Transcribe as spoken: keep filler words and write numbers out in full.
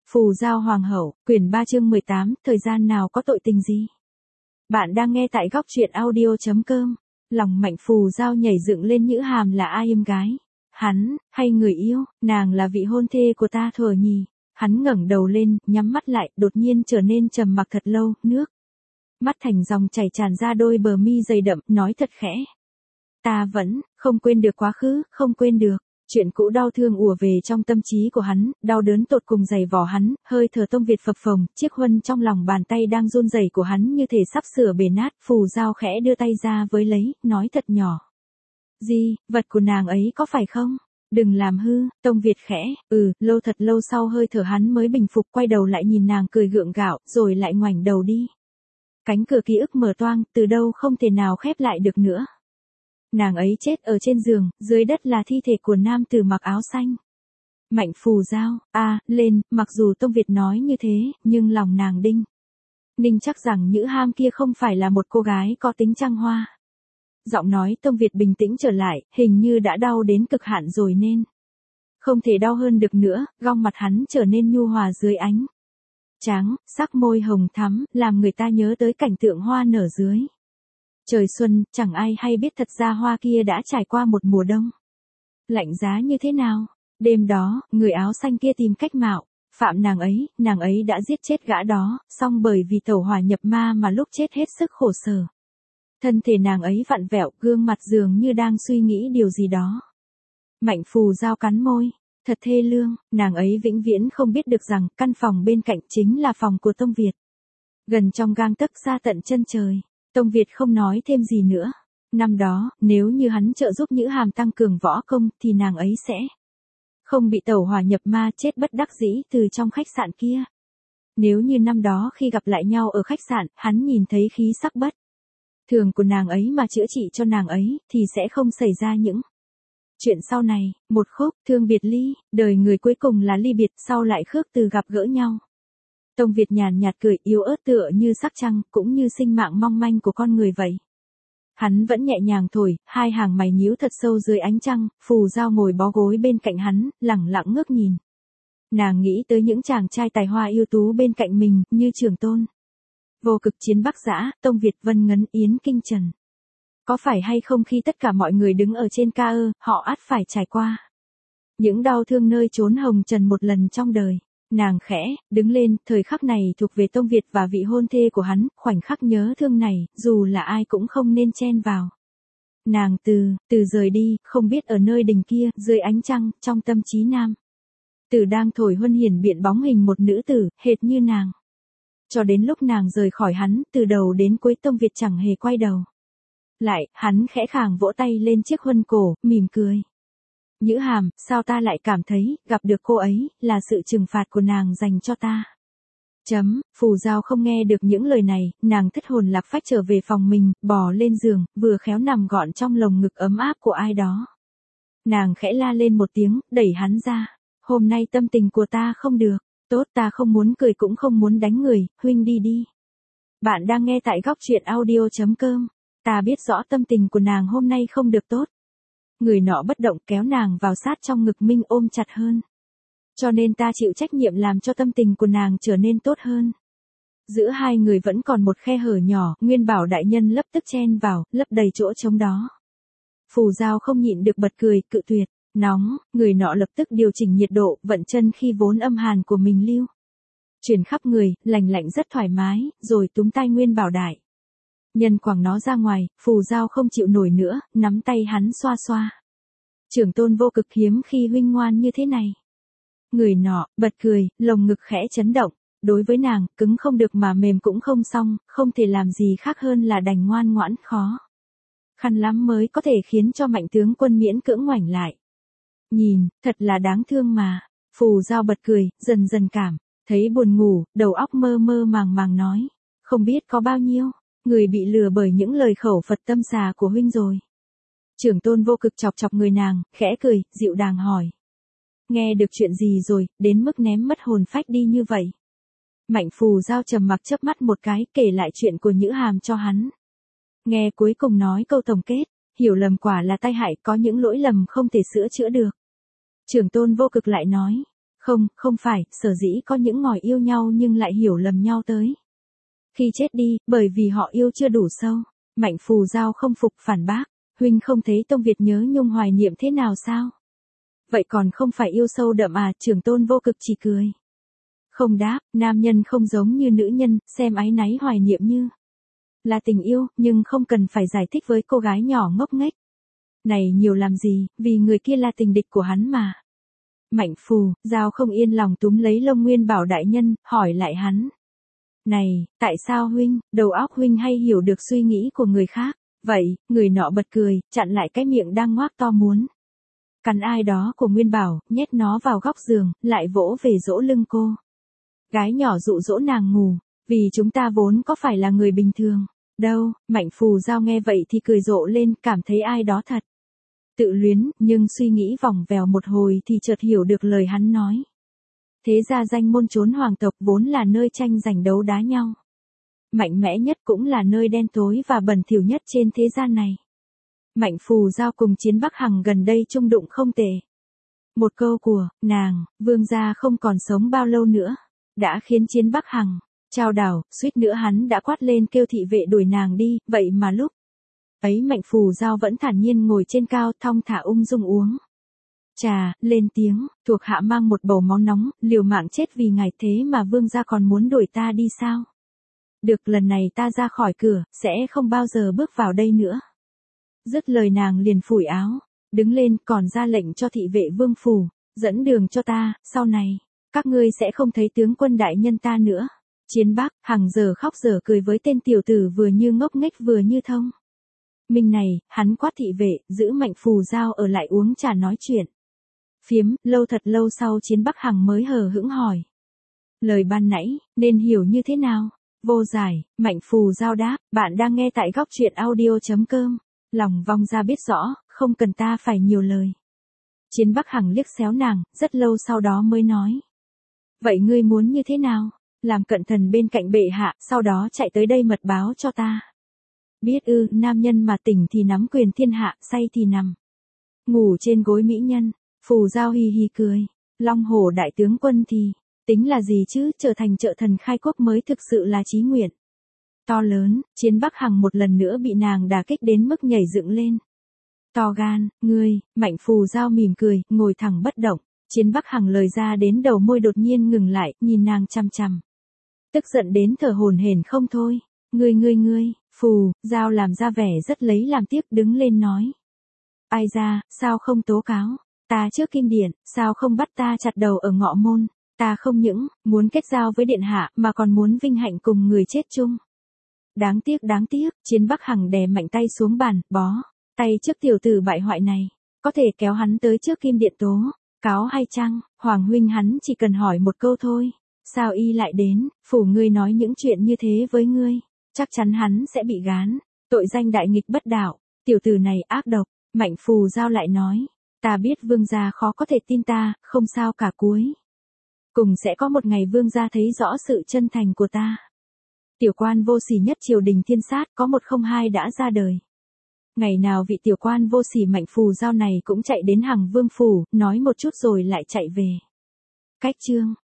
Phù Giao Hoàng hậu, quyển ba chương mười tám, thời gian nào có tội tình gì? Bạn đang nghe tại góc truyện audio chấm com. Lòng Mạnh Phù Giao nhảy dựng lên. Nhữ Hàm là ai em gái? Hắn, hay người yêu? Nàng là vị hôn thê của ta thuở nhì. Hắn ngẩng đầu lên, nhắm mắt lại, đột nhiên trở nên trầm mặc thật lâu, nước mắt thành dòng chảy tràn ra đôi bờ mi dày đậm, nói thật khẽ. Ta vẫn không quên được quá khứ, không quên được. Chuyện cũ đau thương ùa về trong tâm trí của hắn, đau đớn tột cùng dày vò hắn, hơi thở Tông Việt phập phồng, chiếc huân trong lòng bàn tay đang run rẩy của hắn như thể sắp sửa bể nát. Phù Giao khẽ đưa tay ra với lấy, nói thật nhỏ. Gì, vật của nàng ấy có phải không? Đừng làm hư. Tông Việt khẽ, ừ, lâu thật lâu sau hơi thở hắn mới bình phục, quay đầu lại nhìn nàng cười gượng gạo, rồi lại ngoảnh đầu đi. Cánh cửa ký ức mở toang, từ đâu không thể nào khép lại được nữa. Nàng ấy chết ở trên giường, dưới đất là thi thể của nam tử mặc áo xanh. Mạnh Phù Giao, a à, lên, mặc dù Tông Việt nói như thế, nhưng lòng nàng đinh ninh chắc rằng Nhữ Ham kia không phải là một cô gái có tính trăng hoa. Giọng nói Tông Việt bình tĩnh trở lại, hình như đã đau đến cực hạn rồi nên không thể đau hơn được nữa. Gương mặt hắn trở nên nhu hòa dưới ánh trắng, sắc môi hồng thắm, làm người ta nhớ tới cảnh tượng hoa nở dưới trời xuân. Chẳng ai hay biết thật ra hoa kia đã trải qua một mùa đông lạnh giá như thế nào. Đêm đó, người áo xanh kia tìm cách mạo phạm nàng ấy, nàng ấy đã giết chết gã đó, song bởi vì tẩu hỏa nhập ma mà lúc chết hết sức khổ sở. Thân thể nàng ấy vặn vẹo, gương mặt dường như đang suy nghĩ điều gì đó. Mạnh Phù Giao cắn môi, thật thê lương. Nàng ấy vĩnh viễn không biết được rằng căn phòng bên cạnh chính là phòng của Tông Việt, gần trong gang tấc, xa tận chân trời. Tông Việt không nói thêm gì nữa. Năm đó, nếu như hắn trợ giúp Nhữ Hàm tăng cường võ công thì nàng ấy sẽ không bị tẩu hỏa nhập ma chết bất đắc dĩ từ trong khách sạn kia. Nếu như năm đó khi gặp lại nhau ở khách sạn, hắn nhìn thấy khí sắc bất thường của nàng ấy mà chữa trị cho nàng ấy, thì sẽ không xảy ra những chuyện sau này. Một khúc thương biệt ly, đời người cuối cùng là ly biệt, sau lại khước từ gặp gỡ nhau. Tông Việt nhàn nhạt cười, yếu ớt tựa như sắc trăng, cũng như sinh mạng mong manh của con người vậy. Hắn vẫn nhẹ nhàng thổi, hai hàng mày nhíu thật sâu dưới ánh trăng. Phù Giao ngồi bó gối bên cạnh hắn, lẳng lặng ngước nhìn. Nàng nghĩ tới những chàng trai tài hoa ưu tú bên cạnh mình, như Trường Tôn, Vô Cực, Chiến Bắc Dã, Tông Việt, Vân Ngấn, Yến Kinh Trần. Có phải hay không khi tất cả mọi người đứng ở trên ca ơ, họ ắt phải trải qua những đau thương nơi chốn hồng trần một lần trong đời. Nàng khẽ đứng lên, thời khắc này thuộc về Tông Việt và vị hôn thê của hắn, khoảnh khắc nhớ thương này, dù là ai cũng không nên chen vào. Nàng từ từ rời đi, không biết ở nơi đình kia, dưới ánh trăng, trong tâm trí nam tử đang thổi huân hiển biện bóng hình một nữ tử, hệt như nàng. Cho đến lúc nàng rời khỏi hắn, từ đầu đến cuối Tông Việt chẳng hề quay đầu lại. Hắn khẽ khàng vỗ tay lên chiếc huân cổ, mỉm cười. Nhữ Hàm, sao ta lại cảm thấy, gặp được cô ấy, là sự trừng phạt của nàng dành cho ta? Chấm, Phù Giao không nghe được những lời này, nàng thất hồn lạc phách trở về phòng mình, bò lên giường, vừa khéo nằm gọn trong lồng ngực ấm áp của ai đó. Nàng khẽ la lên một tiếng, đẩy hắn ra. Hôm nay tâm tình của ta không được, tốt, ta không muốn cười cũng không muốn đánh người, huynh đi đi. Bạn đang nghe tại góc truyện audio chấm com. Ta biết rõ tâm tình của nàng hôm nay không được tốt. Người nọ bất động, kéo nàng vào sát trong ngực mình, ôm chặt hơn. Cho nên ta chịu trách nhiệm làm cho tâm tình của nàng trở nên tốt hơn. Giữa hai người vẫn còn một khe hở nhỏ, Nguyên Bảo đại nhân lập tức chen vào, lấp đầy chỗ trống đó. Phù Giao không nhịn được bật cười, cự tuyệt. Nóng, người nọ lập tức điều chỉnh nhiệt độ, vận chân khi vốn âm hàn của mình lưu truyền khắp người, lành lạnh rất thoải mái, rồi túm tay Nguyên Bảo đại nhân quẳng nó ra ngoài. Phù Giao không chịu nổi nữa, nắm tay hắn xoa xoa. Trưởng Tôn Vô Cực, hiếm khi huynh ngoan như thế này. Người nọ bật cười, lồng ngực khẽ chấn động. Đối với nàng, cứng không được mà mềm cũng không xong, không thể làm gì khác hơn là đành ngoan ngoãn khó khăn lắm mới có thể khiến cho Mạnh tướng quân miễn cưỡng ngoảnh lại. Nhìn, thật là đáng thương mà. Phù Giao bật cười, dần dần cảm thấy buồn ngủ, đầu óc mơ mơ màng màng nói. Không biết có bao nhiêu người bị lừa bởi những lời khẩu Phật tâm xà của huynh rồi. Trưởng Tôn Vô Cực chọc chọc người nàng, khẽ cười, dịu dàng hỏi. Nghe được chuyện gì rồi, đến mức ném mất hồn phách đi như vậy? Mạnh Phù Giao trầm mặc chớp mắt một cái, kể lại chuyện của Nhữ Hàm cho hắn. Nghe cuối cùng nói câu tổng kết, hiểu lầm quả là tai hại, có những lỗi lầm không thể sửa chữa được. Trưởng Tôn Vô Cực lại nói, Không, không phải, sở dĩ có những ngòi yêu nhau nhưng lại hiểu lầm nhau tới. Khi chết đi, bởi vì họ yêu chưa đủ sâu. Mạnh Phù Giao không phục phản bác. Huynh không thấy Tông Việt nhớ nhung hoài niệm thế nào sao? Vậy còn không phải yêu sâu đậm à? Trưởng tôn vô cực chỉ cười. Không đáp, nam nhân không giống như nữ nhân, xem áy náy hoài niệm như là tình yêu, nhưng không cần phải giải thích với cô gái nhỏ ngốc nghếch. Này nhiều làm gì, vì người kia là tình địch của hắn mà. Mạnh Phù Giao không yên lòng túm lấy lông Nguyên Bảo đại nhân, hỏi lại hắn. Này, tại sao huynh, đầu óc huynh hay hiểu được suy nghĩ của người khác? Vậy, người nọ bật cười, chặn lại cái miệng đang ngoác to muốn cắn ai đó của Nguyên Bảo, nhét nó vào góc giường, lại vỗ về dỗ lưng cô. Gái nhỏ dụ dỗ nàng ngủ, vì chúng ta vốn có phải là người bình thường. Đâu, Mạnh Phù Giao nghe vậy thì cười rộ lên, cảm thấy ai đó thật tự luyến, nhưng suy nghĩ vòng vèo một hồi thì chợt hiểu được lời hắn nói. Thế ra danh môn chốn hoàng tộc vốn là nơi tranh giành đấu đá nhau. Mạnh mẽ nhất cũng là nơi đen tối và bẩn thỉu nhất trên thế gian này. Mạnh Phù Giao cùng Chiến Bắc Hằng gần đây chung đụng không tệ. Một câu của nàng, vương gia không còn sống bao lâu nữa, đã khiến Chiến Bắc Hằng chao đảo, suýt nữa hắn đã quát lên kêu thị vệ đuổi nàng đi, vậy mà lúc ấy Mạnh Phù Giao vẫn thản nhiên ngồi trên cao thong thả ung dung uống trà, lên tiếng, thuộc hạ mang một bầu máu nóng, liều mạng chết vì ngài, thế mà vương gia còn muốn đuổi ta đi sao? Được, lần này ta ra khỏi cửa, sẽ không bao giờ bước vào đây nữa. Dứt lời nàng liền phủi áo, đứng lên còn ra lệnh cho thị vệ vương phủ, dẫn đường cho ta, sau này, các ngươi sẽ không thấy tướng quân đại nhân ta nữa. Chiến Bắc Hằng giờ khóc giờ cười với tên tiểu tử vừa như ngốc nghếch vừa như thông minh này, hắn quát thị vệ, giữ Mạnh Phù Giao ở lại uống trà nói chuyện phiếm, lâu thật lâu sau Chiến Bắc Hằng mới hờ hững hỏi. Lời ban nãy, nên hiểu như thế nào? Vô giải, Mạnh Phù Giao đáp, bạn đang nghe tại góc truyện audio.com. Lòng vong ra biết rõ, không cần ta phải nhiều lời. Chiến Bắc Hằng liếc xéo nàng, rất lâu sau đó mới nói. Vậy ngươi muốn như thế nào? Làm cận thần bên cạnh bệ hạ, sau đó chạy tới đây mật báo cho ta. Biết ư, nam nhân mà tỉnh thì nắm quyền thiên hạ, say thì nằm ngủ trên gối mỹ nhân. Phù Giao hì hì cười. Long Hổ đại tướng quân thì tính là gì chứ, trở thành trợ thần khai quốc mới thực sự là chí nguyện to lớn. Chiến Bắc Hằng một lần nữa bị nàng đả kích đến mức nhảy dựng lên. To gan, ngươi. Mạnh Phù Giao mỉm cười, ngồi thẳng bất động. Chiến Bắc Hằng lời ra đến đầu môi đột nhiên ngừng lại, nhìn nàng chằm chằm. Tức giận đến thở hổn hển không thôi. Ngươi ngươi ngươi, Phù Giao làm ra vẻ rất lấy làm tiếc, đứng lên nói. Ai ra, sao không tố cáo ta trước kinh điển, sao không bắt ta chặt đầu ở ngọ môn? Ta không những muốn kết giao với điện hạ mà còn muốn vinh hạnh cùng người chết chung. Đáng tiếc đáng tiếc, Chiến Bắc Hằng đè mạnh tay xuống bàn, bó tay trước tiểu tử bại hoại này, có thể kéo hắn tới trước kim điện tố cáo hay chăng? Hoàng huynh hắn chỉ cần hỏi một câu thôi, sao y lại đến phủ ngươi nói những chuyện như thế với ngươi? Chắc chắn hắn sẽ bị gán tội danh đại nghịch bất đạo. Tiểu tử này ác độc. Mạnh Phù Giao lại nói, ta biết vương gia khó có thể tin ta, không sao cả, cuối cùng sẽ có một ngày vương gia thấy rõ sự chân thành của ta. Tiểu quan vô sỉ nhất triều đình thiên sát có một không hai đã ra đời. Ngày nào vị tiểu quan vô sỉ Mạnh Phù Giao này cũng chạy đến Hằng Vương phủ, nói một chút rồi lại chạy về. Cách chương